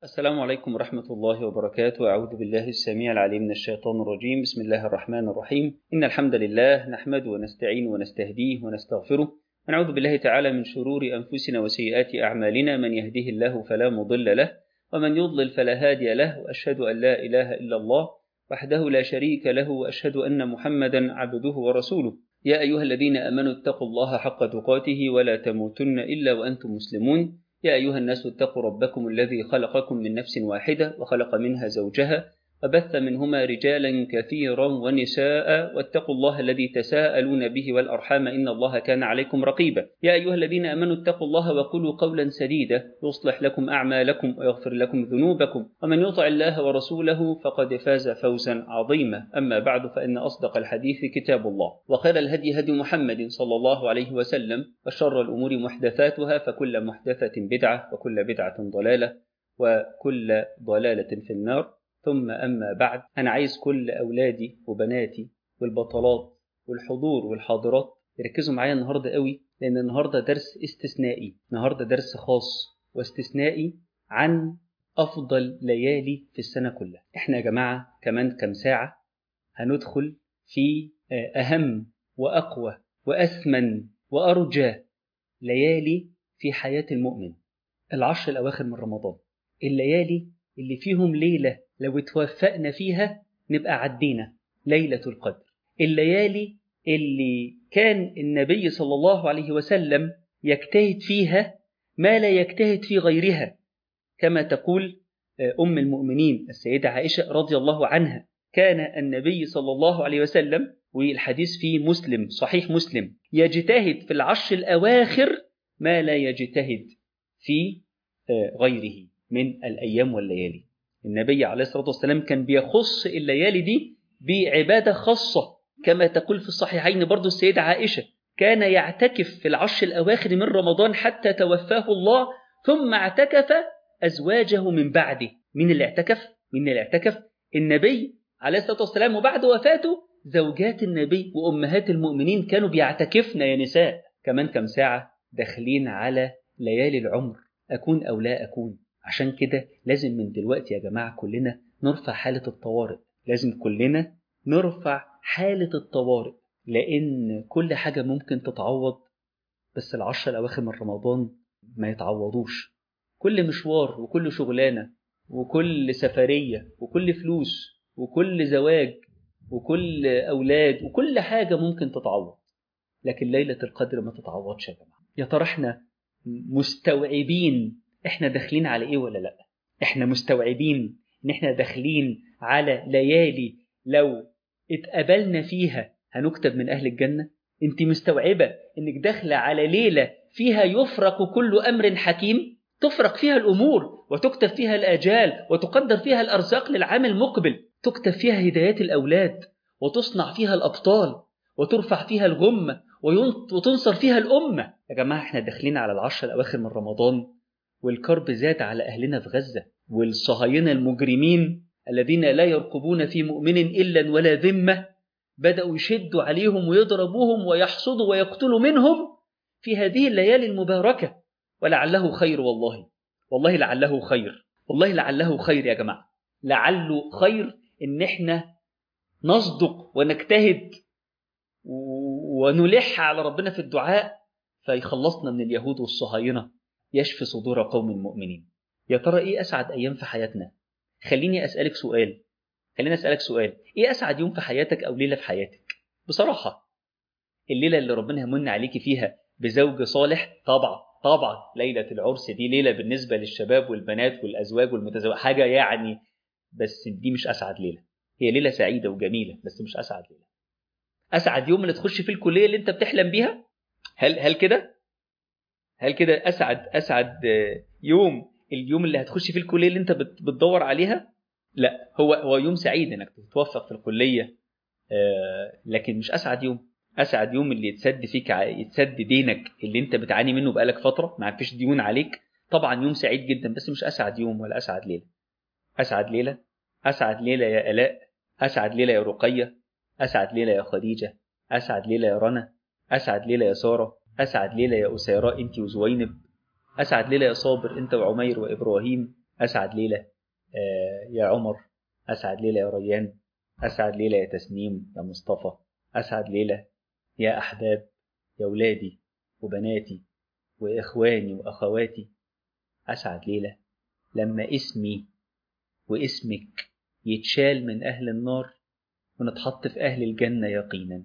السلام عليكم ورحمة الله وبركاته. أعوذ بالله السميع العليم من الشيطان الرجيم. بسم الله الرحمن الرحيم. إن الحمد لله نحمده ونستعين ونستهديه ونستغفره، ونعوذ بالله تعالى من شرور أنفسنا وسيئات أعمالنا. من يهده الله فلا مضل له، ومن يضلل فلا هادي له، وأشهد أن لا إله إلا الله وحده لا شريك له، وأشهد أن محمدا عبده ورسوله. يا أيها الذين آمنوا اتقوا الله حق تقاته ولا تموتن إلا وأنتم مسلمون. يا أيها الناس اتقوا ربكم الذي خلقكم من نفس واحدة وخلق منها زوجها وبث منهما رجالا كثيرا ونساء، واتقوا الله الذي تساءلون به والأرحام إن الله كان عليكم رقيبا. يا أيها الذين آمنوا اتقوا الله وقولوا قولا سديدا يصلح لكم أعمالكم ويغفر لكم ذنوبكم، ومن يطع الله ورسوله فقد فاز فوزا عظيما. أما بعد، فإن أصدق الحديث كتاب الله، وخير الهدي هدي محمد صلى الله عليه وسلم، وشر الأمور محدثاتها، فكل محدثة بدعة وكل بدعة ضلالة وكل ضلالة في النار. ثم أما بعد، أنا عايز كل أولادي وبناتي والبطلات والحضور والحاضرات يركزوا معايا النهاردة قوي، لأن النهاردة درس استثنائي، النهاردة درس خاص واستثنائي عن أفضل ليالي في السنة كلها. إحنا يا جماعة كمان كم ساعة هندخل في أهم وأقوى وأثمن وأرجى ليالي في حياة المؤمن، العشر الأواخر من رمضان. الليالي اللي فيهم ليلة لو اتوفقنا فيها نبقى عدينا ليلة القدر. الليالي اللي كان النبي صلى الله عليه وسلم يجتهد فيها ما لا يجتهد في غيرها، كما تقول أم المؤمنين السيدة عائشة رضي الله عنها: كان النبي صلى الله عليه وسلم، والحديث في مسلم صحيح مسلم، يجتهد في العشر الأواخر ما لا يجتهد في غيره من الأيام والليالي. النبي عليه الصلاة والسلام كان بيخص الليالي دي بعبادة خاصة، كما تقول في الصحيحين برضو السيدة عائشة: كان يعتكف في العشر الأواخر من رمضان حتى توفاه الله، ثم اعتكف أزواجه من بعده. من اللي اعتكف النبي عليه الصلاة والسلام، وبعد وفاته زوجات النبي وأمهات المؤمنين كانوا بيعتكفن يا نساء. كمان كم ساعة داخلين على ليالي العمر، أكون أو لا أكون. عشان كده لازم من دلوقتي يا جماعة كلنا نرفع حالة الطوارئ، لازم كلنا نرفع حالة الطوارئ، لأن كل حاجة ممكن تتعوض، بس العشر الأواخر من رمضان ما يتعوضوش. كل مشوار وكل شغلانة وكل سفرية وكل فلوس وكل زواج وكل أولاد وكل حاجة ممكن تتعوض، لكن ليلة القدر ما تتعوضش يا جماعة. يا ترى احنا مستوعبين احنا داخلين على ايه ولا لا؟ احنا مستوعبين ان احنا داخلين على ليالي لو اتقبلنا فيها هنكتب من اهل الجنة؟ انت مستوعبة انك داخلة على ليلة فيها يفرق كل امر حكيم، تفرق فيها الامور وتكتب فيها الاجال وتقدر فيها الارزاق للعام المقبل، تكتب فيها هدايات الاولاد وتصنع فيها الابطال وترفع فيها الغمة وتنصر فيها الأمة. يا جماعة احنا داخلين على العشر الأواخر من رمضان، والكرب زاد على أهلنا في غزة، والصهاينة المجرمين الذين لا يرقبون في مؤمن إلا ولا ذمة بدأوا يشدوا عليهم ويضربوهم ويحصدوا ويقتلوا منهم في هذه الليالي المباركة. ولعله خير، والله لعله خير، والله لعله خير يا جماعة، لعله خير إن احنا نصدق ونجتهد ونلح على ربنا في الدعاء فيخلصنا من اليهود والصهاينة، يشفي صدور قوم المؤمنين. يا ترى ايه أسعد أيام في حياتنا؟ خليني أسألك سؤال، ايه أسعد يوم في حياتك أو ليلة في حياتك؟ بصراحة الليلة اللي ربنا يمن عليك فيها بزوج صالح. طبعا ليلة العرس دي ليلة بالنسبة للشباب والبنات والأزواج والمتزوج حاجة يعني، بس دي مش أسعد ليلة. هي ليلة سعيدة وجميلة بس مش أسعد ليلة. أسعد يوم اللي تخش فيه الكلية اللي أنت بتحلم بيها؟ هل كده أسعد يوم اليوم اللي هتخش فيه الكلية اللي أنت بتدور عليها؟ لا، هو يوم سعيد إنك تتوفق في الكلية، لكن مش أسعد يوم. أسعد يوم اللي يتسد دينك اللي أنت بتعاني منه بقالك فترة، ما فيش ديون عليك. طبعا يوم سعيد جدا بس مش أسعد يوم ولا أسعد ليلة. أسعد ليلة يا آلاء، أسعد ليلة يا رقية، أسعد ليلة يا خديجة، أسعد ليلة يا رنا، أسعد ليلة يا سارة، أسعد ليلة يا أسيراء أنت وزوينب، أسعد ليلة يا صابر أنت وعمير وإبراهيم، أسعد ليلة يا عمر، أسعد ليلة يا ريان، أسعد ليلة يا تسنيم، يا مصطفى، أسعد ليلة يا أحباب، يا ولادي وبناتي وإخواني وأخواتي. أسعد ليلة لما اسمي واسمك يتشال من أهل النار ونتحط في أهل الجنة يقينا.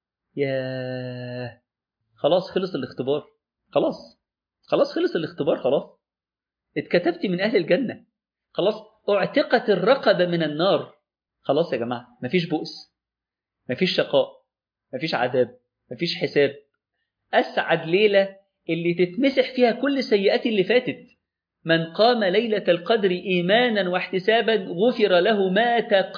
ياه، خلاص خلص الاختبار، خلاص خلص الاختبار، خلاص اتكتبت من أهل الجنة، خلاص اعتقت الرقبة من النار. خلاص يا جماعة، مفيش بؤس، مفيش شقاء، مفيش عذاب، مفيش حساب. أسعد ليلة اللي تتمسح فيها كل سيئات اللي فاتت. من قام ليلة القدر إيمانا واحتسابا غفر له ما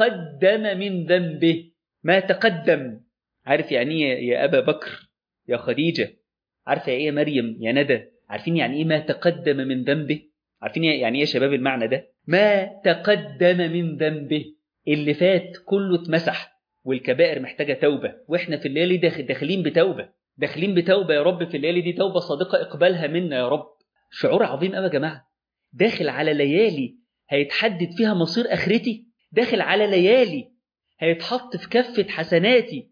تقدم من ذنبه. ما تقدم. عارف يعني ايه يا أبا بكر يا خديجة؟ عارف يعني ايه يا مريم يا ندى؟ عارفين يعني ايه ما تقدم من ذنبه؟ عارفين يعني ايه يا شباب المعنى ده؟ ما تقدم من ذنبه، اللي فات كله اتمسح، والكبائر محتاجة توبة، واحنا في الليالي داخلين بتوبة، داخلين بتوبة يا رب، في الليالي دي توبة صادقة اقبلها منا يا رب. شعور عظيم قوي يا جماعة. داخل على ليالي هيتحدد فيها مصير آخرتي، داخل على ليالي هيتحط في كفة حسناتي.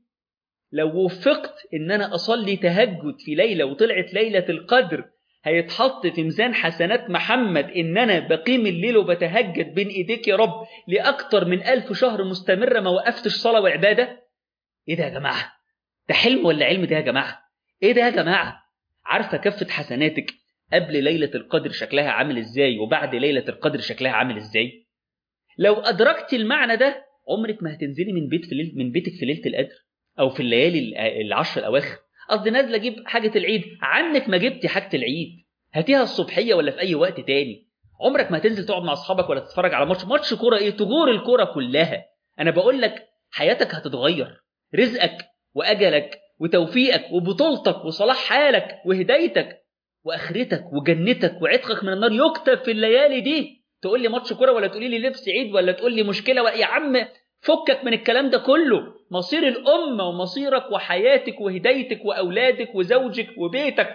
لو وفقت إن أنا أصلي تهجد في ليلة وطلعت ليلة القدر، هيتحط في ميزان حسنات محمد إن أنا بقيم الليل وبتهجد بين إيديك يا رب لأكتر من 1000 شهر مستمرة ما وقفتش صلاة وعبادة. إيه ده يا جماعة؟ ده حلم ولا علم ده يا جماعة؟ إيه ده يا جماعة؟ عارفة كفة حسناتك قبل ليلة القدر شكلها عامل إزاي وبعد ليلة القدر شكلها عامل إزاي؟ لو أدركت المعنى ده عمرك ما هتنزلي من بيتك في ليلة القدر أو في الليالي العشر الأواخر. قصدي نازلة أجيب حاجة العيد، عنك ما جبتي حاجة العيد، هاتيها الصبحية ولا في أي وقت تاني. عمرك ما هتنزل تقعد مع أصحابك ولا تتفرج على ماتش كورة، إيه تجور الكورة كلها. أنا بقول لك حياتك هتتغير، رزقك وأجلك وتوفيقك وبطولتك وصلاح حالك وهدايتك وآخرتك وجنتك وعتقك من النار يكتب في الليالي دي. تقول لي ماتش كوره ولا تقولي لي لبس عيد ولا تقول لي مشكله يا عم فكك من الكلام ده كله. مصير الامه ومصيرك وحياتك وهدايتك واولادك وزوجك وبيتك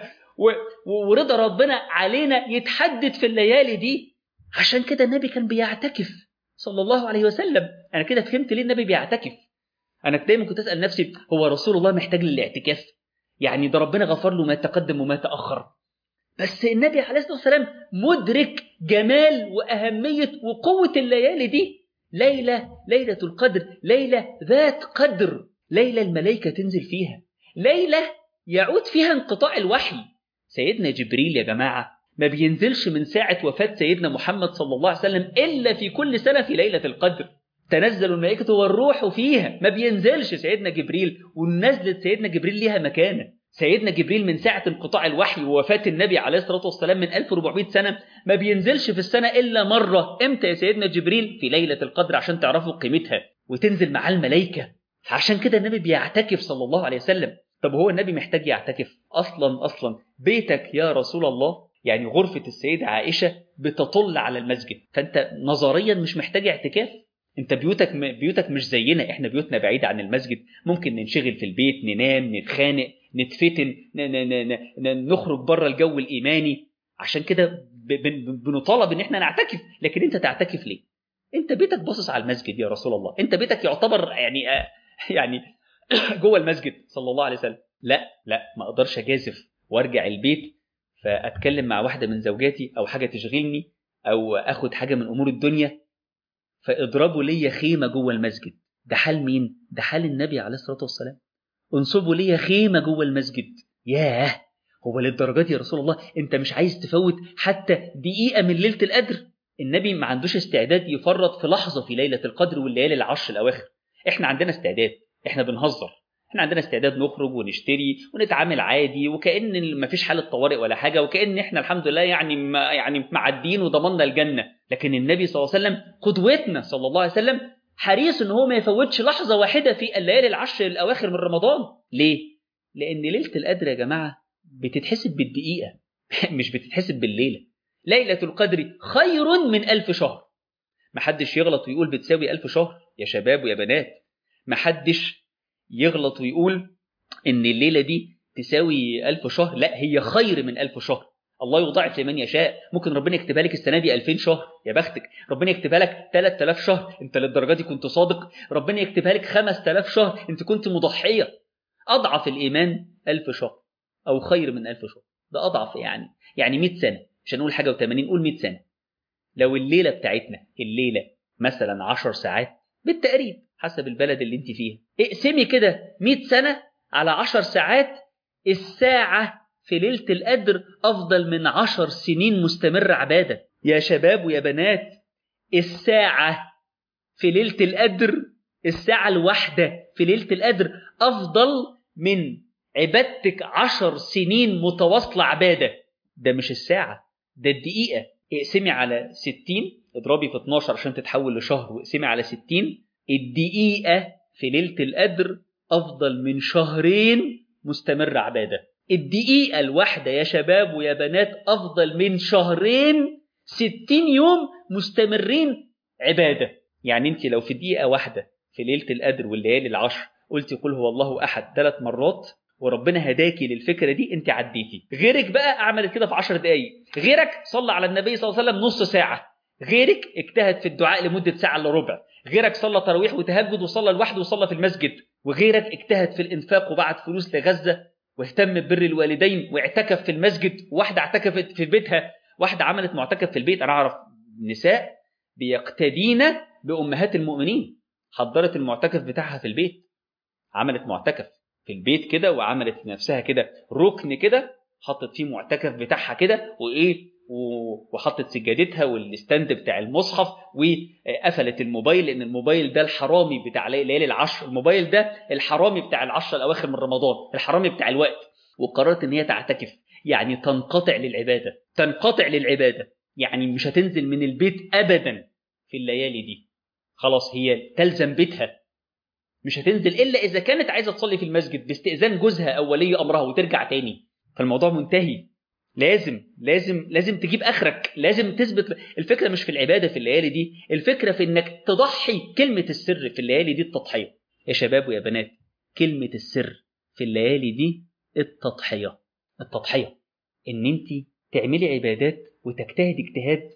ورضا ربنا علينا يتحدد في الليالي دي. عشان كده النبي كان بيعتكف صلى الله عليه وسلم. انا كده فهمت ليه النبي بيعتكف. انا دايما كنت اسال نفسي، هو رسول الله محتاج للاعتكاف؟ يعني ده ربنا غفر له ما تقدم وما تاخر. بس النبي عليه الصلاة والسلام مدرك جمال وأهمية وقوة الليالي دي. ليلة القدر، ليلة ذات قدر، ليلة الملائكة تنزل فيها، ليلة يعود فيها انقطاع الوحي. سيدنا جبريل يا جماعة ما بينزلش من ساعة وفاة سيدنا محمد صلى الله عليه وسلم إلا في كل سنة في ليلة القدر. تنزل الملائكة والروح فيها، ما بينزلش سيدنا جبريل، ونزلت سيدنا جبريل ليها مكانة. سيدنا جبريل من ساعة انقطاع الوحي ووفاة النبي عليه الصلاة والسلام من 1400 سنة ما بينزلش في السنة إلا مرة. إمتى يا سيدنا جبريل؟ في ليلة القدر، عشان تعرفوا قيمتها وتنزل مع الملائكة. عشان كده النبي بيعتكف صلى الله عليه وسلم. طب هو النبي محتاج يعتكف؟ أصلا بيتك يا رسول الله، يعني غرفة السيدة عائشة بتطل على المسجد، فأنت نظريا مش محتاج اعتكاف. انت بيوتك مش زينا، احنا بيوتنا بعيدة عن المسجد، ممكن ننشغل في البيت، ننام، نتخانق، نتفتن، نخرج بره الجو الإيماني. عشان كده بنطالب ان احنا نعتكف. لكن انت تعتكف ليه؟ انت بيتك باصص على المسجد يا رسول الله، انت بيتك يعتبر يعني جوه المسجد صلى الله عليه وسلم. لا ما اقدرش اجازف وارجع البيت فاتكلم مع واحدة من زوجاتي او حاجة تشغلني او اخد حاجة من امور الدنيا فاضربوا لي خيمة جوه المسجد. ده حال مين؟ ده حال النبي عليه الصلاة والسلام. انصبوا لي خيمة جوه المسجد. ياه، هو للدرجات دي يا رسول الله انت مش عايز تفوت حتى دقيقة من ليلة القدر؟ النبي ما عندوش استعداد يفرط في لحظة في ليلة القدر والليالي العشر الأواخر. احنا عندنا استعداد، احنا بنهزر، احنا عندنا استعداد نخرج ونشتري ونتعامل عادي وكأن ما فيش حالة طوارئ ولا حاجة، وكأن احنا الحمد لله يعني معدين وضمننا الجنة. لكن النبي صلى الله عليه وسلم قدوتنا صلى الله عليه وسلم حريص ان هو ما يفوتش لحظة واحدة في الليالي العشر الأواخر من رمضان. ليه؟ لأن ليلة القدر يا جماعة بتتحسب بالدقيقة مش بتتحسب بالليلة. ليلة القدر خير من 1000 شهر. محدش يغلط ويقول بتساوي 1000 شهر يا شباب ويا بنات. محدش يغلط ويقول إن الليلة دي تساوي 1000 شهر. لا، هي خير من 1000 شهر. الله يضاعف لمن يشاء. ممكن ربنا يكتبها لك السنة دي 2000 شهر، يا بختك. ربنا يكتبها لك 3000 شهر، انت للدرجة دي كنت صادق. ربنا يكتبها لك 5000 شهر، انت كنت مضحية. أضعف الإيمان 1000 شهر أو خير من 1000 شهر، ده أضعف يعني 100 سنة، مش هنقول حاجة و80، قول 100 سنة. لو الليلة بتاعتنا الليلة مثلا 10 ساعات بالتقريب حسب البلد اللي انت فيها، اقسمي كده 100 سنة على 10 ساعات. الساعة في ليلة القدر أفضل من 10 سنين مستمرة عبادة. يا شباب ويا بنات، الساعة في ليلة القدر، الساعة الواحدة في ليلة القدر أفضل من عبادتك 10 سنين متواصلة عبادة. ده مش الساعة، ده الدقيقة. اقسمي على 60، اضربي في 12 عشان تتحول لشهر، واقسمي على 60. الدقيقة في ليلة القدر أفضل من شهرين مستمر عبادة. الدقيقة الواحدة يا شباب ويا بنات أفضل من شهرين 60 يوم مستمرين عبادة. يعني انت لو في دقيقة واحدة في ليلة القدر والليالي العشر قلتي قل هو الله أحد 3 مرات وربنا هداكي للفكرة دي، انت عديتي. غيرك بقى عملت كده في 10 دقايق، غيرك صلى على النبي صلى الله عليه وسلم نص ساعة، غيرك اجتهد في الدعاء لمدة ساعة إلا ربع، غيرك صلى تراويح وتهجد وصلى لوحده وصلى في المسجد، وغيرك اجتهد في الإنفاق وبعت فلوس لغزة واهتم ببر الوالدين واعتكف في المسجد. واحدة اعتكفت في بيتها، واحدة عملت معتكف في البيت. أنا أعرف نساء بيقتدين بأمهات المؤمنين، حضرت المعتكف بتاعها في البيت، عملت معتكف في البيت كده وعملت لنفسها كده ركن كده، حطت فيه معتكف بتاعها كده وحطت سجادتها والاستند بتاع المصحف، وقفلت الموبايل لان الموبايل ده الحرامي بتاع ليالي العشر، الموبايل ده الحرامي بتاع العشر الاواخر من رمضان، الحرامي بتاع الوقت. وقررت ان هي تعتكف، يعني تنقطع للعباده، تنقطع للعباده، يعني مش هتنزل من البيت ابدا في الليالي دي. خلاص هي تلزم بيتها، مش هتنزل إلا إذا كانت عايزة تصلي في المسجد باستئذان جوزها أو ولي أمرها وترجع تاني، فالموضوع منتهي. لازم تجيب آخرك، لازم تثبت. الفكرة مش في العبادة في الليالي دي، الفكرة في إنك تضحي. كلمة السر في الليالي دي التضحية يا شباب ويا بنات، كلمة السر في الليالي دي التضحية. التضحية إن أنت تعملي عبادات وتجتهد اجتهاد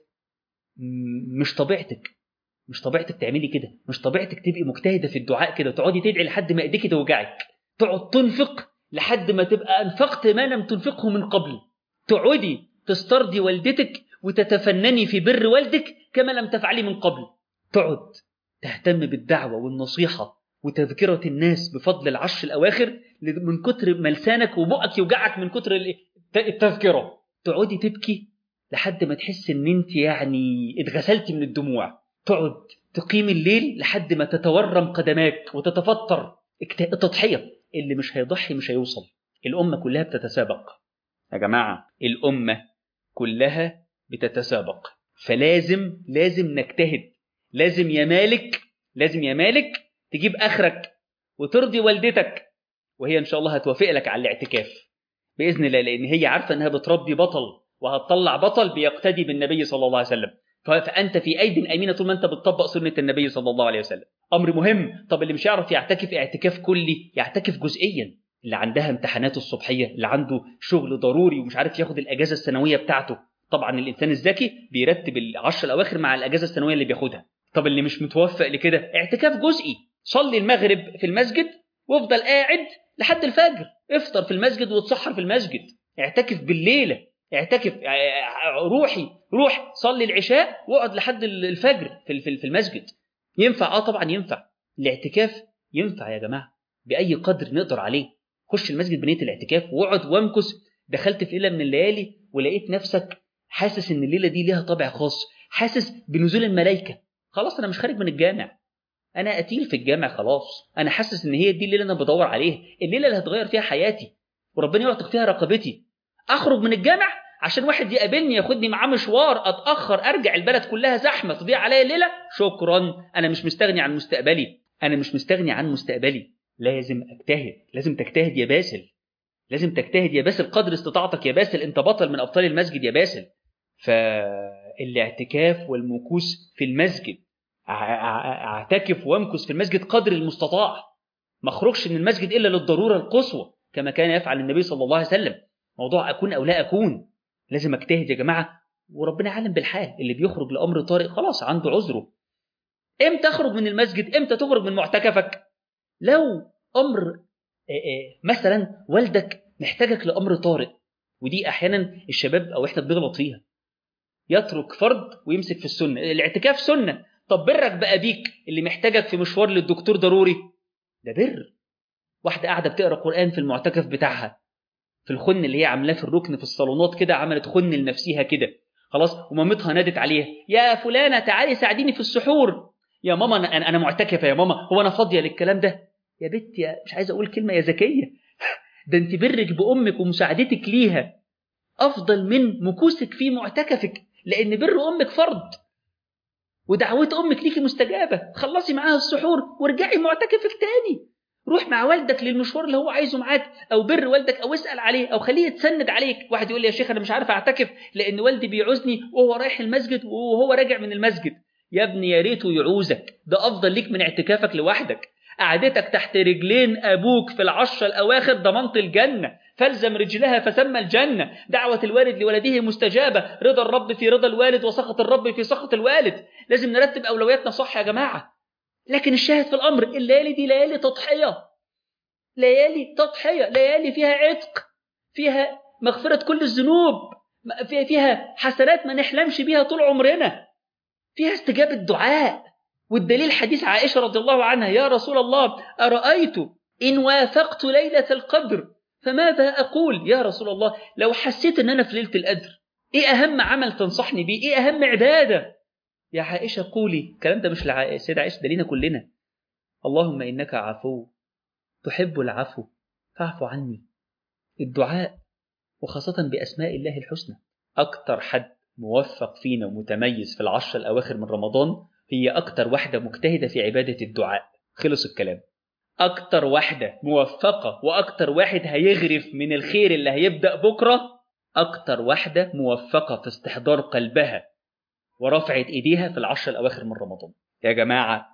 مش طبيعتك، مش طبيعتك تعملي كده، مش طبيعتك تبقي مجتهده في الدعاء كده، تقعدي تدعي لحد ما ايديك توجعك، تقعد تنفق لحد ما تبقى انفقت ما لم تنفقه من قبل، تقعدي تسترضي والدتك وتتفنني في بر والدك كما لم تفعلي من قبل، تقعد تهتم بالدعوه والنصيحه وتذكره الناس بفضل العشر الاواخر من كتر ما لسانك وبقك يوجعك من كتر التذكره، تقعدي تبكي لحد ما تحس ان انت يعني اتغسلتي من الدموع، تقعد تقيم الليل لحد ما تتورم قدماك وتتفطر. التضحية اللي مش هيضحي مش هيوصل. الأمة كلها بتتسابق يا جماعة، الأمة كلها بتتسابق، فلازم نجتهد. لازم يا مالك تجيب آخرك وترضي والدتك، وهي إن شاء الله هتوافق لك على الاعتكاف بإذن الله، لأن هي عارفة أنها بتربي بطل وهتطلع بطل بيقتدي بالنبي صلى الله عليه وسلم، فأنت في أيد أمينة طول ما أنت بتطبق سنة النبي صلى الله عليه وسلم. أمر مهم. طب اللي مش يعرف يعتكف اعتكاف كلي يعتكف جزئيا، اللي عندها امتحانات الصبحية، اللي عنده شغل ضروري ومش عارف ياخد الأجازة السنوية بتاعته، طبعا الإنسان الذكي بيرتب العشر الأواخر مع الأجازة السنوية اللي بياخدها. طب اللي مش متوفق لكده اعتكاف جزئي، صلي المغرب في المسجد وافضل قاعد لحد الفجر، افطر في المسجد وتسحر في المسجد، اعتكف بالليلة، اعتكف، روح صلي العشاء واقعد لحد الفجر في المسجد. ينفع طبعا ينفع الاعتكاف، ينفع يا جماعه باي قدر نقدر عليه. خش المسجد بنيه الاعتكاف واقعد وامكث. دخلت في ليله من الليالي ولقيت نفسك حاسس ان الليله دي ليها طابع خاص، حاسس بنزول الملائكه، خلاص انا مش خارج من الجامع، انا قتيل في الجامع، خلاص انا حاسس ان هي دي الليله اللي انا بدور عليها، الليله اللي هتغير فيها حياتي وربنا يعتق فيها رقبتي. اخرج من الجامع عشان واحد يقابلني ياخدني معاه مشوار، اتاخر، ارجع البلد كلها زحمه، تضيع عليا الليله، شكرا، انا مش مستغني عن مستقبلي، لازم اجتهد، لازم تجتهد يا باسل، لازم تجتهد يا باسل قدر استطاعتك يا باسل، انت بطل من ابطال المسجد يا باسل. فالاعتكاف والمكوث في المسجد، اعتكف وامكث في المسجد قدر المستطاع، ما اخرجش من المسجد الا للضروره القصوى كما كان يفعل النبي صلى الله عليه وسلم. موضوع اكون او لا اكون، لازم اجتهد يا جماعة. وربنا عالم بالحال، اللي بيخرج لأمر طارئ خلاص عنده عذره. امتى تخرج من المسجد؟ امتى تخرج من معتكفك؟ لو أمر مثلا والدك محتاجك لأمر طارئ، ودي أحيانا الشباب أو إحنا بنغلط فيها، يترك فرض ويمسك في السنة. الاعتكاف سنة، طب برك بأبيك اللي محتاجك في مشوار للدكتور ضروري، ده بر. واحدة قاعدة بتقرأ قرآن في المعتكف بتاعها، في الخن اللي هي عاملاه في الركن في الصالونات كده، عملت خن لنفسها كده خلاص، ومامتها نادت عليها يا فلانة تعالي ساعديني في السحور. يا ماما أنا معتكفة يا ماما، هو أنا فاضية للكلام ده؟ يا بنت يا مش عايز أقول كلمة يا ذكية، ده أنت برك بأمك ومساعدتك ليها أفضل من مكوسك في معتكفك، لأن بر أمك فرض ودعوة أمك ليكي مستجابة. خلصي معاها السحور وارجعي معتكفك تاني، روح مع والدك للمشوار اللي هو عايزه معاك، أو بر والدك، أو اسأل عليه، أو خليه يتسند عليك. واحد يقول لي يا شيخ أنا مش عارف أعتكف لأن والدي بيعوزني وهو رايح المسجد وهو راجع من المسجد. يا ابني يا ريته يعوزك، ده أفضل ليك من اعتكافك لوحدك. قعدتك تحت رجلين أبوك في العشر الأواخر ضمنت الجنة، فالزم رجلها فسمى الجنة. دعوة الوالد لولده مستجابة، رضا الرب في رضا الوالد وسخط الرب في سخط الوالد. لازم نرتب أولوياتنا صح يا جماعة. لكن الشاهد في الأمر، الليالي دي ليالي تضحية، ليالي تضحية، ليالي فيها عتق، فيها مغفرة كل الذنوب، فيها حسنات ما نحلمش بيها طول عمرنا، فيها استجابة دعاء. والدليل حديث عائشة رضي الله عنها، يا رسول الله أرأيت إن وافقت ليلة القدر فماذا أقول؟ يا رسول الله لو حسيت أن أنا في ليلة القدر، إيه أهم عمل تنصحني بيه؟ إيه أهم عبادة؟ يا عائشة قولي. الكلام ده مش للسيدة عائشة، ده لينا كلنا. اللهم إنك عفو تحب العفو فاعف عني. الدعاء، وخاصة بأسماء الله الحسنى. أكتر حد موفق فينا ومتميز في العشر الأواخر من رمضان هي أكتر واحدة مجتهدة في عبادة الدعاء. خلص الكلام. أكتر واحدة موفقة وأكتر واحد هيغرف من الخير اللي هيبدأ بكرة، أكتر واحدة موفقة في استحضار قلبها ورفعت إيديها في العشر الأواخر من رمضان. يا جماعة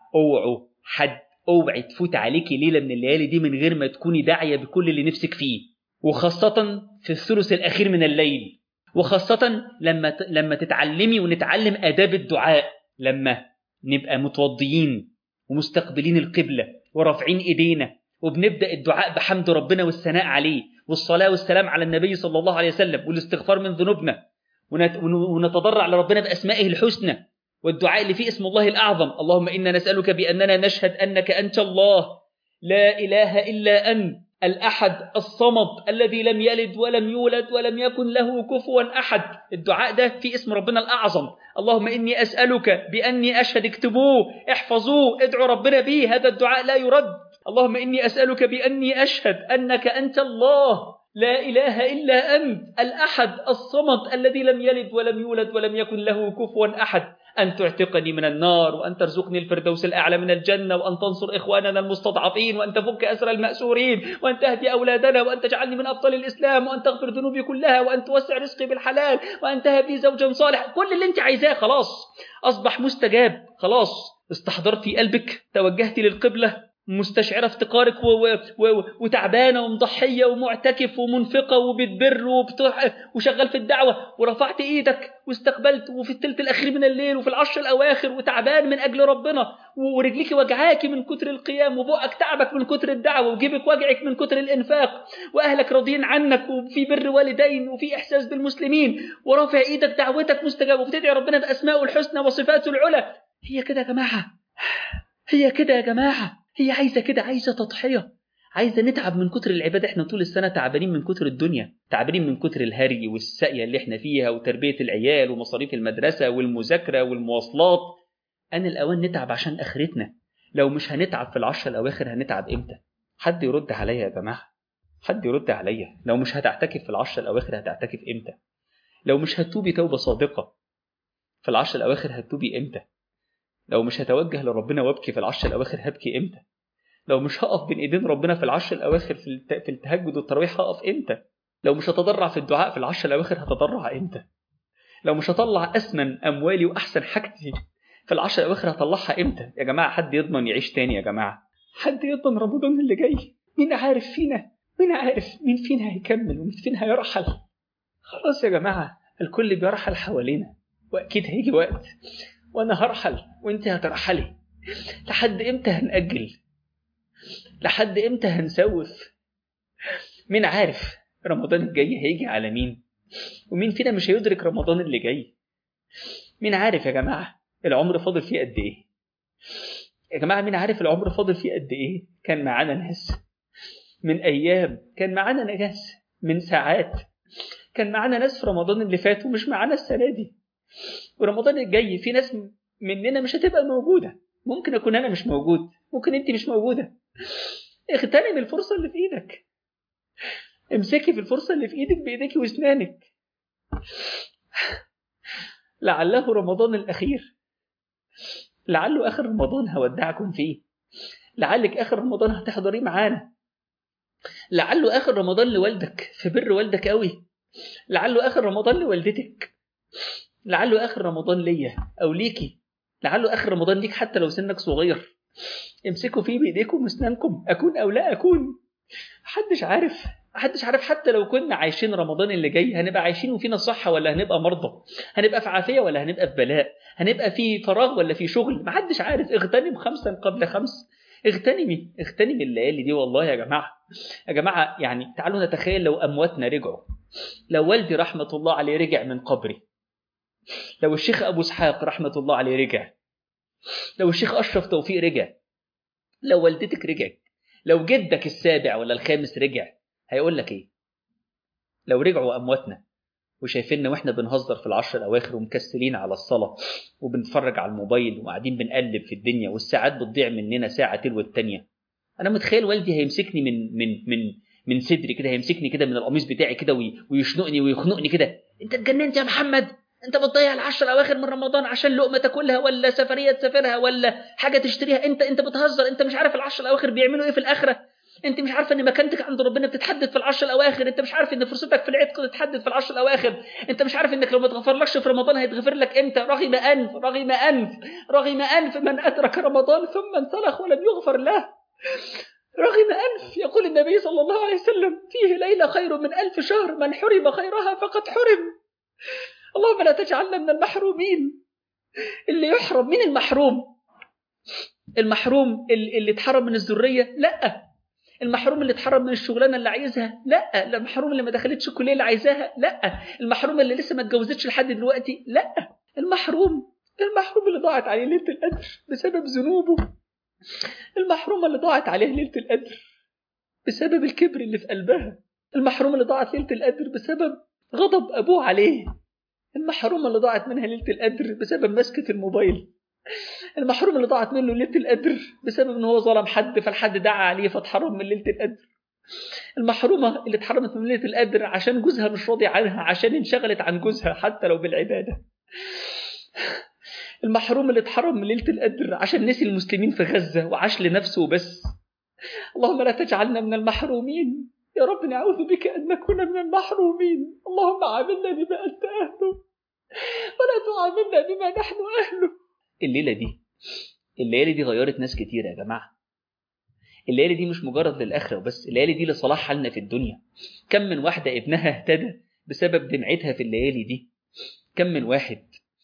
اوعي تفوت عليكي ليلة من الليالي دي من غير ما تكوني داعية بكل اللي نفسك فيه، وخاصة في الثلث الأخير من الليل، وخاصة لما تتعلمي ونتعلم آداب الدعاء، لما نبقى متوضيين ومستقبلين القبلة ورافعين إيدينا وبنبدأ الدعاء بحمد ربنا والثناء عليه والصلاة والسلام على النبي صلى الله عليه وسلم والاستغفار من ذنوبنا، ونتضرع لربنا بأسمائه الحسنى والدعاء اللي فيه اسم الله الأعظم. اللهم إنا نسألك بأننا نشهد أنك أنت الله لا إله إلا أنت الأحد الصمد الذي لم يلد ولم يولد ولم يكن له كفوا أحد. الدعاء ده في اسم ربنا الأعظم. اللهم إني أسألك بأني أشهد، اكتبوه احفظوه ادعوا ربنا به، هذا الدعاء لا يرد. اللهم إني أسألك بأني أشهد أنك أنت الله لا إله إلا أنت الأحد الصمد الذي لم يلد ولم يولد ولم يكن له كفوا أحد، أن تعتقني من النار، وأن ترزقني الفردوس الأعلى من الجنة، وأن تنصر إخواننا المستضعفين، وأن تفك أسر المأسورين، وأن تهدي أولادنا، وأن تجعلني من أبطال الإسلام، وأن تغفر ذنوبي كلها، وأن توسع رزقي بالحلال، وأن تهب لي زوجا صالح. كل اللي أنت عايزاه خلاص أصبح مستجاب. خلاص استحضرتي قلبك، توجهتي للقبلة، مستشعرة افتقارك وتعبانة ومضحية ومعتكف ومنفقة وبتبر وشغال في الدعوة، ورفعت ايدك واستقبلت، وفي الثلث الأخير من الليل وفي العشر الأواخر وتعبان من أجل ربنا، ورجليك وجعاكي من كتر القيام، وبقك تعبك من كتر الدعوة، وجيبك وجعك من كتر الإنفاق، وأهلك راضيين عنك، وفي بر والدين، وفي إحساس بالمسلمين، ورافع ايدك دعوتك مستجابة، وبتدعي ربنا بأسماءه الحسنى وصفاته العلى. هي كده يا جماعة، هي كده يا جماعة، هي عايزة كده، عايزة تضحية، عايزة نتعب من كتر العبادة. احنا طول السنة تعبانين من كتر الدنيا، تعبانين من كتر الهري والسقية اللي احنا فيها، وتربية العيال ومصاريف المدرسة والمذاكرة والمواصلات. أنا الأوان نتعب عشان آخرتنا. لو مش هنتعب في العشر الأواخر هنتعب إمتى؟ حد يرد عليا يا جماعة، حد يرد عليا. لو مش هتعتكف في العشر الأواخر هتعتكف إمتى؟ لو مش هتوبي توبة صادقة في العشر الأواخر هتوبي إمتى؟ لو مش هتوجه لربنا وابكي في العشر الأواخر هبكي إمتى؟ لو مش هقف بين إيدين ربنا في العشر الأواخر في التهجد والتراويح هقف إمتى؟ لو مش هتضرع في الدعاء في العشر الأواخر هتضرع إمتى؟ لو مش هطلع أثمن أموالي وأحسن حاجتي في العشر الأواخر هطلعها إمتى؟ يا جماعة حد يضمن يعيش تاني؟ يا جماعة حد يضمن رمضان اللي جاي؟ مين عارف فينا؟ مين عارف مين فينا هيكمل ومين فينا هيرحل؟ خلاص يا جماعة، الكل بيرحل حوالينا، وأكيد هيجي وقت وأنا هرحل وأنت هترحلي. لحد إمتى هنأجل؟ لحد إمتى هنسوف؟ مين عارف رمضان الجاي هيجي على مين؟ ومين فينا مش هيدرك رمضان اللي جاي؟ مين عارف يا جماعة العمر فاضل فيه قد إيه؟ يا جماعة مين عارف العمر فاضل فيه قد إيه؟ كان معانا ناس من أيام، كان معانا ناس من ساعات، كان معانا ناس في رمضان اللي فات ومش معانا السنة دي. ورمضان الجاي في ناس مننا مش هتبقى موجودة. ممكن أكون أنا مش موجود، ممكن أنت مش موجودة. اغتنم الفرصة اللي في إيدك، امسكي في الفرصة اللي في إيدك بإيديك واسنانك. لعله رمضان الأخير، لعله آخر رمضان هودعكم فيه، لعلك آخر رمضان هتحضريه معانا، لعله آخر رمضان لوالدك في بر والدك قوي، لعله آخر رمضان لوالدتك، لعله آخر رمضان ليا أو ليكي، لعله آخر رمضان ليك حتى لو سنك صغير. امسكوا فيه بإيديكم واسنانكم، أكون أو لا أكون، محدش عارف. محدش عارف حتى لو كنا عايشين رمضان اللي جاي هنبقى عايشين وفينا صحة ولا هنبقى مرضى، هنبقى في عافية ولا هنبقى في بلاء، هنبقى في فراغ ولا في شغل، محدش عارف. اغتنم 5 قبل 5. اغتنمي الليالي دي والله يا جماعة. يا جماعة يعني تعالوا نتخيل لو أمواتنا رجعوا، لو والدي رحمة الله عليه رجع من قبري، لو الشيخ أبو اسحاق رحمة الله عليه رجع، لو الشيخ أشرف توفيق رجع، لو والدتك رجعت، لو جدك السابع ولا الخامس رجع، هيقول لك إيه؟ لو رجعوا أمواتنا وشايفيننا وإحنا بنهزر في العشر الأواخر ومكسلين على الصلاة وبنتفرج على الموبايل وقاعدين بنقلب في الدنيا والساعات بتضيع مننا ساعة تلو التانية، أنا متخيل والدي هيمسكني من صدري كده، هيمسكني كده من القميص بتاعي كده ويشنقني ويخنقني كده. أنت اتجننت يا محمد؟ أنت بتضيع العشر الأواخر من رمضان عشان لقمة تاكلها ولا سفرية تسافرها ولا حاجة تشتريها؟ أنت بتهزر. أنت مش عارف العشر الأواخر بيعملوا إيه في الآخرة؟ انت مش عارفه ان مكانتك عند ربنا بتتحدد في العشر الاواخر. انت مش عارف ان فرصتك في العتق بتتحدد في العشر الاواخر. انت مش عارف انك لو ما اتغفرلكش في رمضان هيتغفر لك امتى. رغم انف من ادرك رمضان ثم انسلخ ولم يغفر له. رغم انف، يقول النبي صلى الله عليه وسلم: فيه ليله خير من 1000 شهر، من حرم خيرها فقد حرم. اللهم لا تجعلنا من المحرومين. اللي يحرم من المحروم اللي اتحرم من الذريه؟ لا. المحروم اللي اتحرم من الشغلانه اللي عايزها؟ لا. المحروم اللي ما دخلتش الكليه اللي عايزاها؟ لا. المحروم اللي لسه ما اتجوزتش لحد دلوقتي؟ لا. المحروم اللي ضاعت عليه ليله القدر بسبب ذنوبه، المحروم اللي ضاعت عليه ليله القدر بسبب الكبر اللي في قلبها، المحروم اللي ضاعت ليله القدر بسبب غضب ابوه عليه، المحروم اللي ضاعت منها ليله القدر بسبب مسكه الموبايل، المحروم اللي ضاعت منه ليله القدر بسبب ان هو ظلم حد فالحد دعا عليه فاتحرم من ليله القدر، المحرومة اللي اتحرمت من ليلة القدر عشان جوزها مش راضي عنها، عشان انشغلت عن جوزها حتى لو بالعبادة، المحروم اللي اتحرم من ليلة القدر عشان نسي المسلمين في غزة وعاش لنفسه بس. اللهم لا تجعلنا من المحرومين يا رب، نعوذ بك أن نكون من المحرومين. اللهم عاملنا بما أنت أهله ولا تعاملنا بما نحن أهله. الليلة دي غيرت ناس كتير يا جماعة. الليالي دي مش مجرد للآخرة وبس، الليالي دي لصلاح حالنا في الدنيا. كم من واحدة ابنها اهتدى بسبب دمعتها في الليالي دي، كم من واحد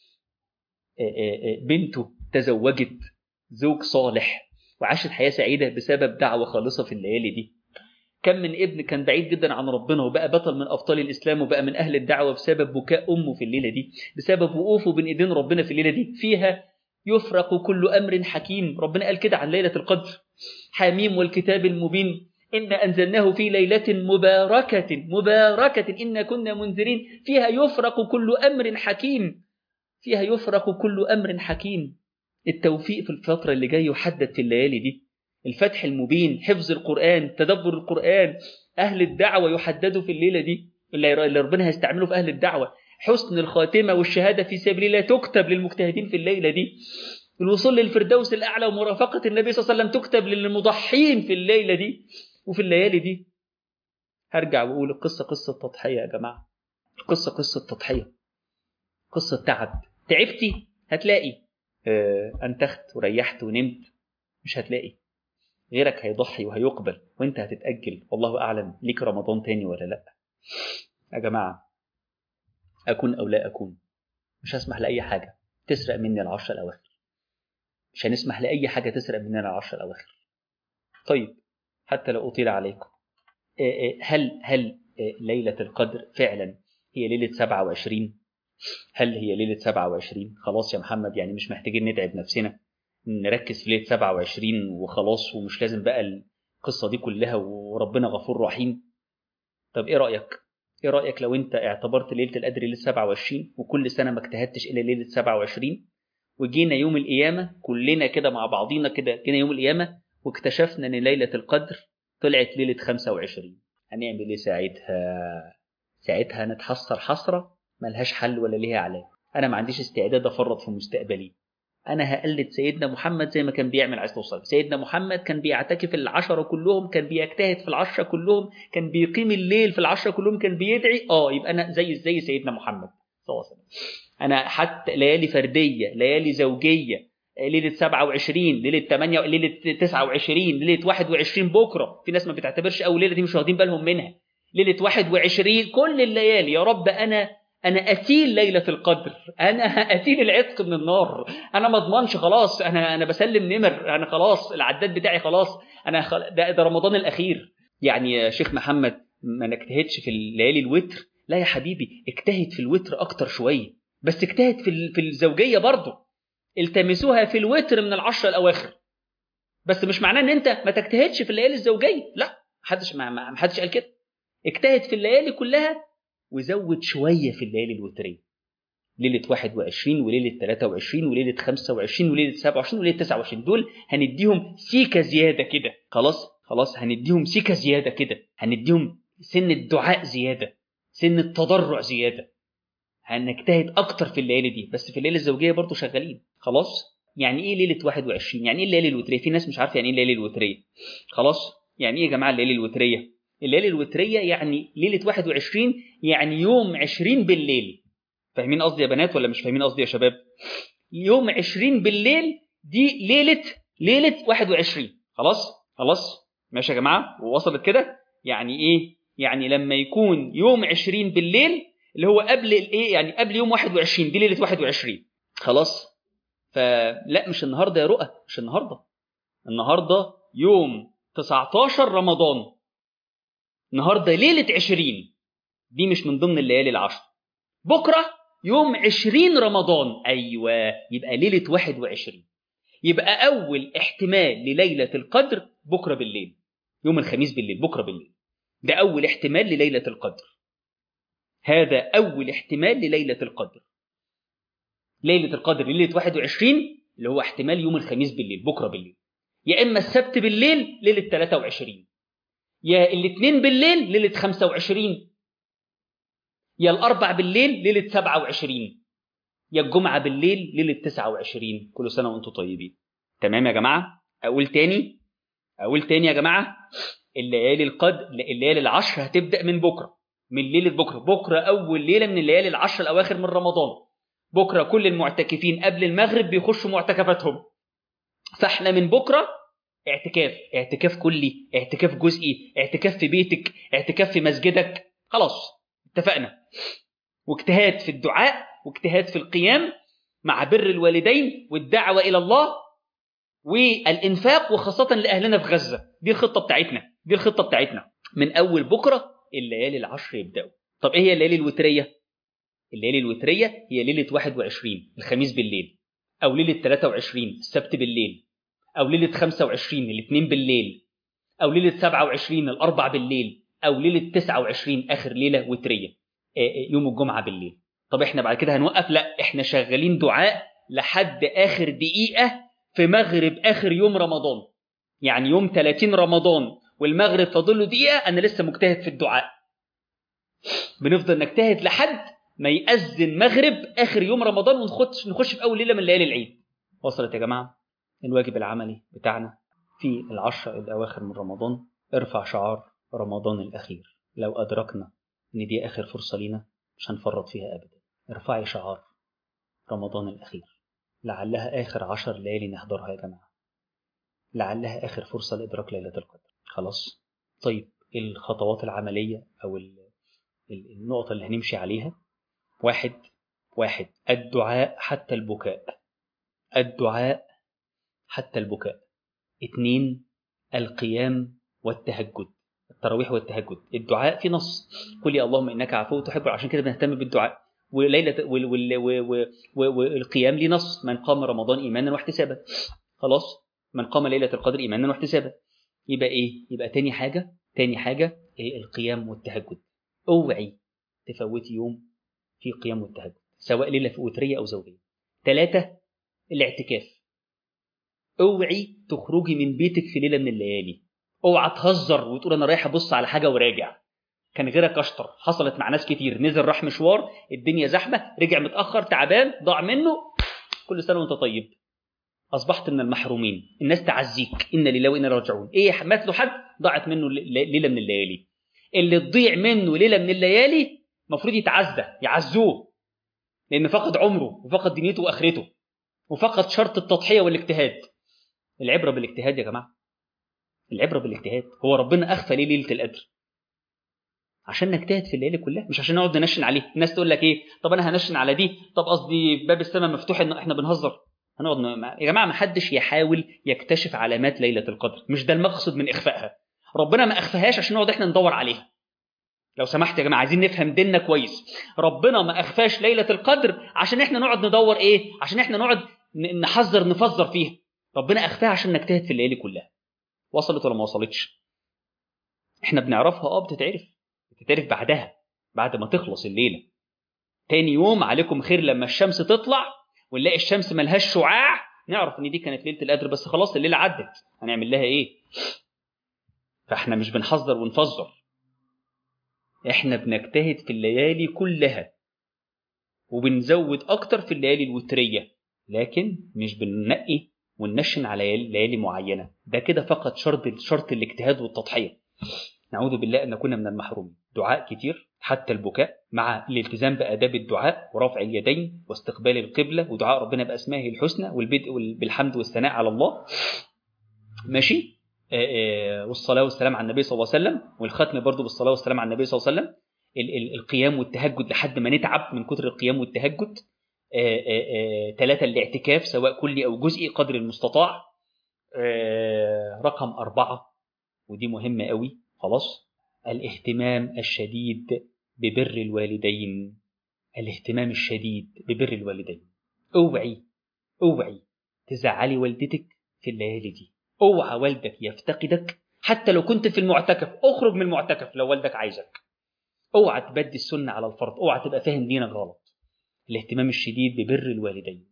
بنته تزوجت زوج صالح وعاشت حياة سعيدة بسبب دعوة خالصة في الليالي دي، كم من ابن كان بعيد جدا عن ربنا وبقى بطل من أبطال الإسلام وبقى من أهل الدعوة بسبب بكاء أمه في الليلة دي، بسبب وقوفه بين إيدين ربنا في الليلة دي. فيها يفرق كل أمر حكيم. ربنا قال كده عن ليلة القدر: حميم والكتاب المبين إنا أنزلناه في ليلة مباركة إنا كنا منذرين فيها يفرق كل أمر حكيم. فيها يفرق كل أمر حكيم. التوفيق في الفترة اللي جاي يحدد في الليالي دي. الفتح المبين، حفظ القرآن، تدبر القرآن. أهل الدعوة يحددوا في الليلة دي، اللي ربنا هيستعمله في أهل الدعوة. حسن الخاتمة والشهادة في سبيل الله تكتب للمجتهدين في الليلة دي. الوصول للفردوس الأعلى ومرافقة النبي صلى الله عليه وسلم تكتب للمضحين في الليلة دي وفي الليالي دي. هرجع وأقول القصة قصة تضحية يا جماعة. القصة قصة تضحية، قصة تعب. تعبتي هتلاقي، أنتخت وريحت ونمت مش هتلاقي. غيرك هيضحي وهيقبل وانت هتتأجل. والله أعلم ليك رمضان تاني ولا لا. يا جماعة أكون أو لا أكون، مش هسمح لأي حاجة تسرق مني العشر الأواخر، مش هنسمح لأي حاجة تسرق مننا العشر الأواخر. طيب حتى لو أطيل عليكم، هل ليلة القدر فعلا هي ليلة 27؟ هل هي ليلة 27؟ خلاص يا محمد، يعني مش محتاجين نتعب نفسنا نركز في ليلة 27 وخلاص، ومش لازم بقى القصة دي كلها، وربنا غفور رحيم. طب ايه رأيك؟ ايه رأيك لو انت اعتبرت ليلة القدر ليلة 27 وكل سنة ما اجتهدتش إلا ليلة 27، وجينا يوم القيامة كلنا كده مع بعضينا كده، جينا يوم القيامة واكتشفنا ان ليلة القدر طلعت ليلة 25، هنعمل ايه ساعتها؟ ساعتها نتحسر حسرة ملهاش حل ولا ليها علاج. انا ما عنديش استعداد افرط في مستقبلي، انا هقلد سيدنا محمد زي ما كان بيعمل عليه الصلاه والسلام. سيدنا محمد كان بيعتكف العشرة كلهم، كان بيجتهد في العشرة كلهم، كان بيقيم الليل في العشرة كلهم، كان بيدعي. يبقى انا زي سيدنا محمد صلى الله عليه وسلم. انا حتى ليالي فرديه، ليالي زوجيه، ليله 27، ليله 8، ليله 29، ليله 21 بكره، في ناس ما بتعتبرش اول ليله دي، مش واخدين بالهم منها. ليله 21، كل الليالي يا رب انا قتيل ليله القدر، انا قتيل العتق من النار، انا ما اضمنش خلاص، انا بسلم نمر، انا خلاص العداد بتاعي خلاص، ده رمضان الاخير. يعني يا شيخ محمد ما نجتهدش في الليالي الوتر؟ لا يا حبيبي، اجتهد في الوتر اكتر شويه، بس اجتهد في الزوجيه برضه، التمسوها في الوتر من العشر الاواخر. بس مش معناه ان انت ما تجتهدش في الليالي الزوجيه، لا، ما حدش قال كده. اجتهد في الليالي كلها وزود شويه في الليالي الوتريه، ليله 21 وليله 23 وليله 25 وليله 27 وليله 29، دول هنديهم سيكه زياده كده، خلاص هنديهم سيكه زياده كده، هنديهم سن الدعاء زياده، سن التضرع زياده، هنجتهد اكتر في الليالي دي. بس في الليله الزوجيه برضو شغالين. خلاص، يعني ايه ليله 21؟ يعني ايه الليالي الوتريه؟ في ناس مش عارفه يعني ايه الليالي الوتريه. خلاص، يعني ايه يا جماعه الليالي الوتريه؟ الليالي الوتريه يعني ليله 21، يعني يوم 20 بالليل. فاهمين قصدي يا بنات ولا مش فاهمين قصدي يا شباب؟ يوم 20 بالليل دي ليله 21. خلاص ماشي يا جماعه، ووصلت كده؟ يعني ايه؟ يعني لما يكون يوم 20 بالليل اللي هو قبل الايه، يعني قبل يوم 21، دي ليله 21. خلاص، فلا مش النهارده يا رؤى، مش النهارده يوم 19 رمضان، النهارده ليله 20، دي مش من ضمن الليالي العشر. بكره يوم 20 رمضان، ايوه، يبقى ليله 21. يبقى اول احتمال لليله القدر بكره بالليل، يوم الخميس بالليل، بكره بالليل، ده اول احتمال لليله القدر. هذا اول احتمال لليله القدر. ليله القدر ليله 21 اللي هو احتمال يوم الخميس بالليل، بكره بالليل، يا اما السبت بالليل ليله 23، يا الاثنين بالليل ليله 25، يا الاربع بالليل ليله 27، يا الجمعه بالليل ليله 29. كل سنه وانتم طيبين. تمام يا جماعه؟ اقول تاني يا جماعه، الليالي العشر هتبدا من بكره، من ليله بكره اول ليله من الليالي العشر الاواخر من رمضان. بكره كل المعتكفين قبل المغرب بيخشوا معتكفاتهم، فاحنا من بكره اعتكاف كلي، اعتكاف جزئي، اعتكاف في بيتك، اعتكاف في مسجدك، خلاص اتفقنا. واجتهاد في الدعاء، واجتهاد في القيام مع بر الوالدين والدعوه الى الله والإنفاق، وخاصة لأهلنا في غزة. دي الخطة بتاعتنا من أول بكرة الليالي العشر يبدأوا. طب إيه هي الليالي الوترية؟ الليالي الوترية هي ليلة 21 الخميس بالليل، أو ليلة 23 السبت بالليل، أو ليلة 25 الاثنين بالليل، أو ليلة 27 الأربع بالليل، أو ليلة 29 آخر ليلة وترية يوم الجمعة بالليل. طب إحنا بعد كده هنوقف؟ لا، إحنا شغالين دعاء لحد آخر دقيقة في مغرب آخر يوم رمضان. يعني يوم 30 رمضان والمغرب فاضل له دقيقة، أنا لسه مجتهد في الدعاء. بنفضل نجتهد لحد ما يأذن مغرب آخر يوم رمضان، ونخش في أول ليلة من ليالي العيد. وصلت يا جماعة؟ الواجب العملي بتاعنا في العشر الأواخر من رمضان، ارفع شعار رمضان الأخير. لو أدركنا إن دي آخر فرصة لينا مش هنفرط فيها أبدا. ارفعي شعار رمضان الأخير، لعلها آخر 10 ليالي نحضرها يا جماعة، لعلها آخر فرصة لإدراك ليلة القدر. خلاص؟ طيب الخطوات العملية أو النقطة اللي هنمشي عليها، واحد الدعاء حتى البكاء. الدعاء حتى البكاء. 2 القيام والتهجد، التراويح والتهجد. الدعاء في نص، قل يا اللهم إنك عفو تحب، عشان كده بنهتم بالدعاء. وليلة والقيام ليه نص، من قام رمضان إيمانا واحتسابا. خلاص، من قام ليلة القدر إيمانا واحتسابا. يبقى إيه؟ يبقى تاني حاجة القيام والتهجد. اوعي تفوتي يوم في قيام والتهجد، سواء ليلة وترية أو زوجية. 3 الاعتكاف. اوعي تخرجي من بيتك في ليلة من الليالي. اوعى تهزر وتقول أنا رايح أبص على حاجة وراجع. كان غيرك أشطر، حصلت مع ناس كتير، نزل راح مشوار، الدنيا زحمة، رجع متأخر تعبان، ضاع منه. كل سنة وانت طيب، أصبحت من المحرومين. الناس تعزيك، إن لله وإنا راجعون. إيه، مات له حد ضاعت منه ليلة من الليالي. اللي تضيع منه ليلة من الليالي مفروض يعزوه، لأن فقد عمره وفقد دنيته وآخرته وفقد شرط التضحية والاجتهاد. العبرة بالاجتهاد يا جماعة، العبرة بالاجتهاد. هو ربنا أخفى ليه ليلة القدر؟ عشان نجتهد في الليالي كلها، مش عشان نقعد ننشن عليه. الناس تقول لك إيه، طب أنا هنشن على دي، طب قصدي باب السماء مفتوح، إن إحنا بنهزر. يا جماعة، ما حدش يحاول يكتشف علامات ليلة القدر، مش ده المقصد من إخفائها. ربنا ما أخفاهاش عشان نقعد إحنا ندور عليها. لو سمحت يا جماعة، عايزين نفهم ديننا كويس. ربنا ما أخفاش ليلة القدر عشان إحنا نقعد ندور إيه، عشان إحنا نقعد نفزر فيها. ربنا أخفاها عشان نجتهد في الليالي كلها. وصلت ولا ما وصلتش؟ إحنا بنعرفها، بتتعرف بعدها، بعد ما تخلص الليلة. تاني يوم عليكم خير لما الشمس تطلع ونلاقي الشمس ملهاش شعاع، نعرف إن دي كانت ليلة القدر، بس خلاص الليلة عدت، هنعمل لها إيه؟ فإحنا مش بنحذر ونفزر، إحنا بنجتهد في الليالي كلها، وبنزود أكتر في الليالي الوترية، لكن مش بننقي وننشن على ليالي معينة. ده كده فقط شرط الاجتهاد والتضحية. نعوذ بالله أن نكون من المحرومين. دعاء كتير حتى البكاء، مع الالتزام بآداب الدعاء ورفع اليدين واستقبال القبلة ودعاء ربنا بأسمائه الحسنى والبدء بالحمد والثناء على الله. ماشي. والصلاة والسلام على النبي صلى الله عليه وسلم، والختم برضو بالصلاة والسلام على النبي صلى الله عليه وسلم. القيام والتهجد لحد ما نتعب من كتر القيام والتهجد. 3 الاعتكاف سواء كلي أو جزئي قدر المستطاع. رقم 4 ودي مهمة قوي، خلاص، الاهتمام الشديد ببر الوالدين. الاهتمام الشديد ببر الوالدين. اوعي تزعلي والدتك في الليالي دي. اوعى والدك يفتقدك حتى لو كنت في المعتكف. اخرج من المعتكف لو والدك عايزك. اوعى تبدي السنة على الفرض، اوعى تبقى فاهم دينك غلط. الاهتمام الشديد ببر الوالدين.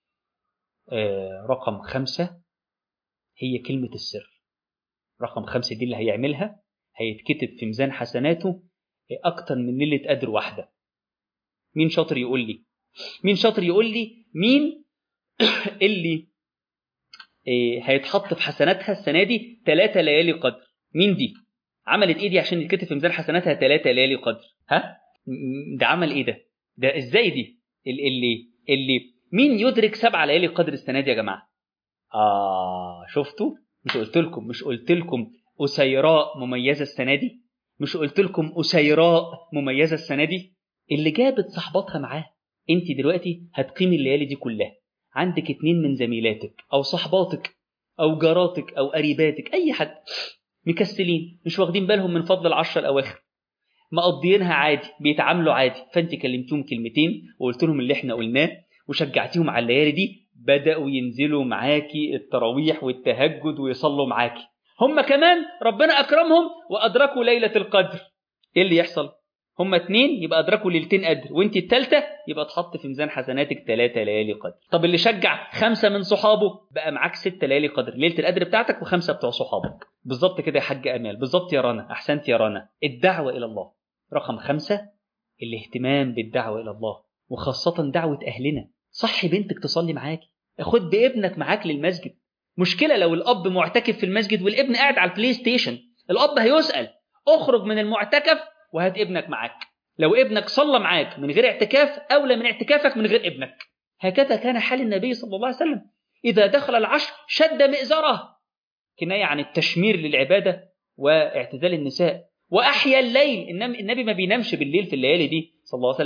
رقم 5 هي كلمة السر. رقم 5 دي اللي هيعملها هيتكتب في ميزان حسناته أكتر من ليلة قدر واحدة. مين شاطر يقول لي مين اللي هيتحط في حسناتها السنة دي 3 ليالي قدر؟ مين دي عملت ايه دي عشان يتكتب في ميزان حسناتها 3 ليالي قدر؟ ده عمل ايه؟ ده ازاي دي؟ اللي مين يدرك 7 ليالي قدر السنة دي يا جماعة؟ شفتوا؟ مش قلت لكم أسيراء مميزة السنة دي؟ مش قلت لكم أسيراء مميزة السنة دي؟ اللي جابت صحباتها معاه. انت دلوقتي هتقيمي الليالي دي كلها، عندك 2 من زميلاتك أو صحباتك أو جاراتك أو قريباتك، أي حد مكسلين، مش واخدين بالهم من فضل 10 الأواخر، مقضيينها عادي، بيتعاملوا عادي، فانت كلمتهم كلمتين وقلت لهم اللي احنا قلناه وشجعتيهم على الليالي دي، بدأوا ينزلوا معاكي التراويح والتهجد ويصلوا معاكي. هم كمان ربنا أكرمهم وأدركوا ليلة القدر. إيه اللي يحصل؟ هم 2 يبقى أدركوا ليلتين قدر، وانت الثالثة يبقى تحط في ميزان حسناتك 3 ليالي قدر. طب اللي شجع 5 من صحابه بقى معاك 6 ليالي قدر، ليلة القدر بتاعتك و5 بتوع صحابك. بالظبط كده يا حاج أمال، بالظبط يا رنا، أحسنت يا رنا. الدعوة إلى الله. رقم 5 الاهتمام بالدعوة إلى الله، وخاصة دعوة أهلنا. صحي بنتك تصلي معاكي، خد بابنك معاك للمسجد. مشكلة لو الأب معتكف في المسجد والابن قاعد على البلاي ستيشن، الأب هيسأل. اخرج من المعتكف وهات ابنك معاك. لو ابنك صلى معاك من غير اعتكاف أولى من اعتكافك من غير ابنك. هكذا كان حال النبي صلى الله عليه وسلم، إذا دخل العشر شد مئزره، كناية عن التشمير للعبادة واعتزال النساء، وأحيا الليل. النبي ما بينامش بالليل في الليالي دي صلى الله عليه وسلم.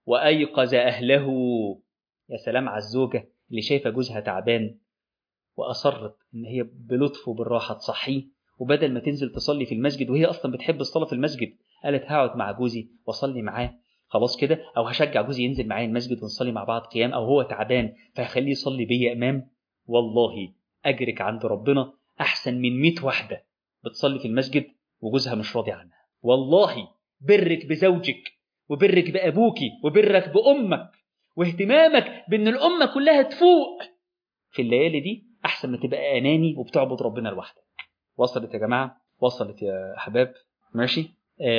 وأيقظ أهله. يا سلام على الزوجة اللي شايفة جوزها تعبان وأصرت إن هي بلطف وبالراحة تصحيه، وبدل ما تنزل تصلي في المسجد وهي أصلا بتحب الصلاة في المسجد قالت هقعد مع جوزي وأصلي معاه خلاص كده، أو هشجع جوزي ينزل معايا المسجد ونصلي مع بعض قيام، أو هو تعبان فهخليه يصلي بيا إمام. والله أجرك عند ربنا أحسن من 100 واحدة بتصلي في المسجد وجوزها مش راضي عنها. والله برك بزوجك وبرك بأبوكي وبرك بأمك واهتمامك بأن الأمة كلها تفوق في الليالي دي أحسن ما تبقى أناني وبتعبد ربنا لوحدك. وصلت يا جماعة؟ وصلت يا أحباب؟ ماشي؟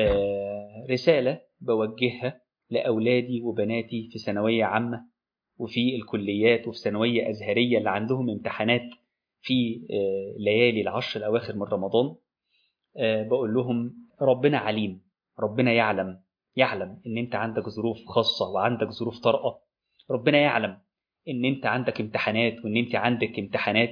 رسالة بوجهها لأولادي وبناتي في ثانوية عامة وفي الكليات وفي ثانوية أزهرية اللي عندهم امتحانات في ليالي العشر الأواخر من رمضان. بقول لهم ربنا عليم، ربنا يعلم إن أنت عندك ظروف خاصة وعندك ظروف طارئة. ربنا يعلم إن أنت عندك امتحانات وإن أنت عندك امتحانات،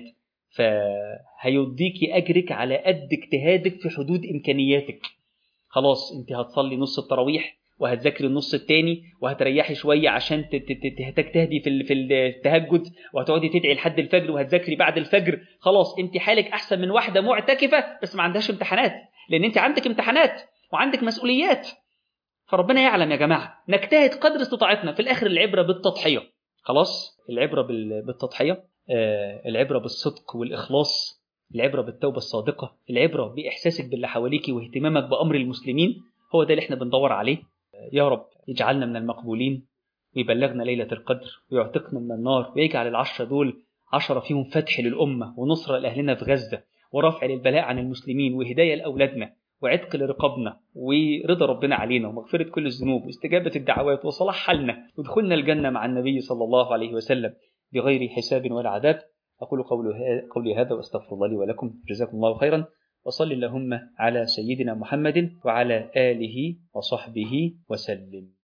فهيديكي أجرك على قد اجتهادك في حدود إمكانياتك. خلاص أنت هتصلي نص التراويح وهتذاكري النص التاني وهتريحي شوية عشان تجتهدي في التهجد، وهتقعدي تدعي لحد الفجر وهتذاكري بعد الفجر. خلاص أنت حالك أحسن من واحدة معتكفة بس ما عندهاش امتحانات، لأن أنت عندك امتحانات وعندك مسؤوليات. فربنا يعلم يا جماعة، نجتهد قدر استطاعتنا. في الآخر العبرة بالتضحية، خلاص العبرة بالتضحية، العبرة بالصدق والإخلاص، العبرة بالتوبة الصادقة، العبرة بإحساسك باللي حواليك واهتمامك بأمر المسلمين. هو ده اللي احنا بندور عليه. يا رب يجعلنا من المقبولين ويبلغنا ليلة القدر ويعتقنا من النار، ويجعل العشرة دول 10 فيهم فتح للأمة ونصرة لأهلنا في غزة ورفع للبلاء عن المسلمين وهداية لأولادنا وعتق لرقابنا ورضا ربنا علينا ومغفرة كل الذنوب واستجابة الدعوات وصلاح حالنا ودخولنا الجنة مع النبي صلى الله عليه وسلم بغير حساب ولا عذاب. أقول قولي هذا وأستغفر الله لي ولكم. جزاكم الله خيرا، وصل اللهم على سيدنا محمد وعلى آله وصحبه وسلم.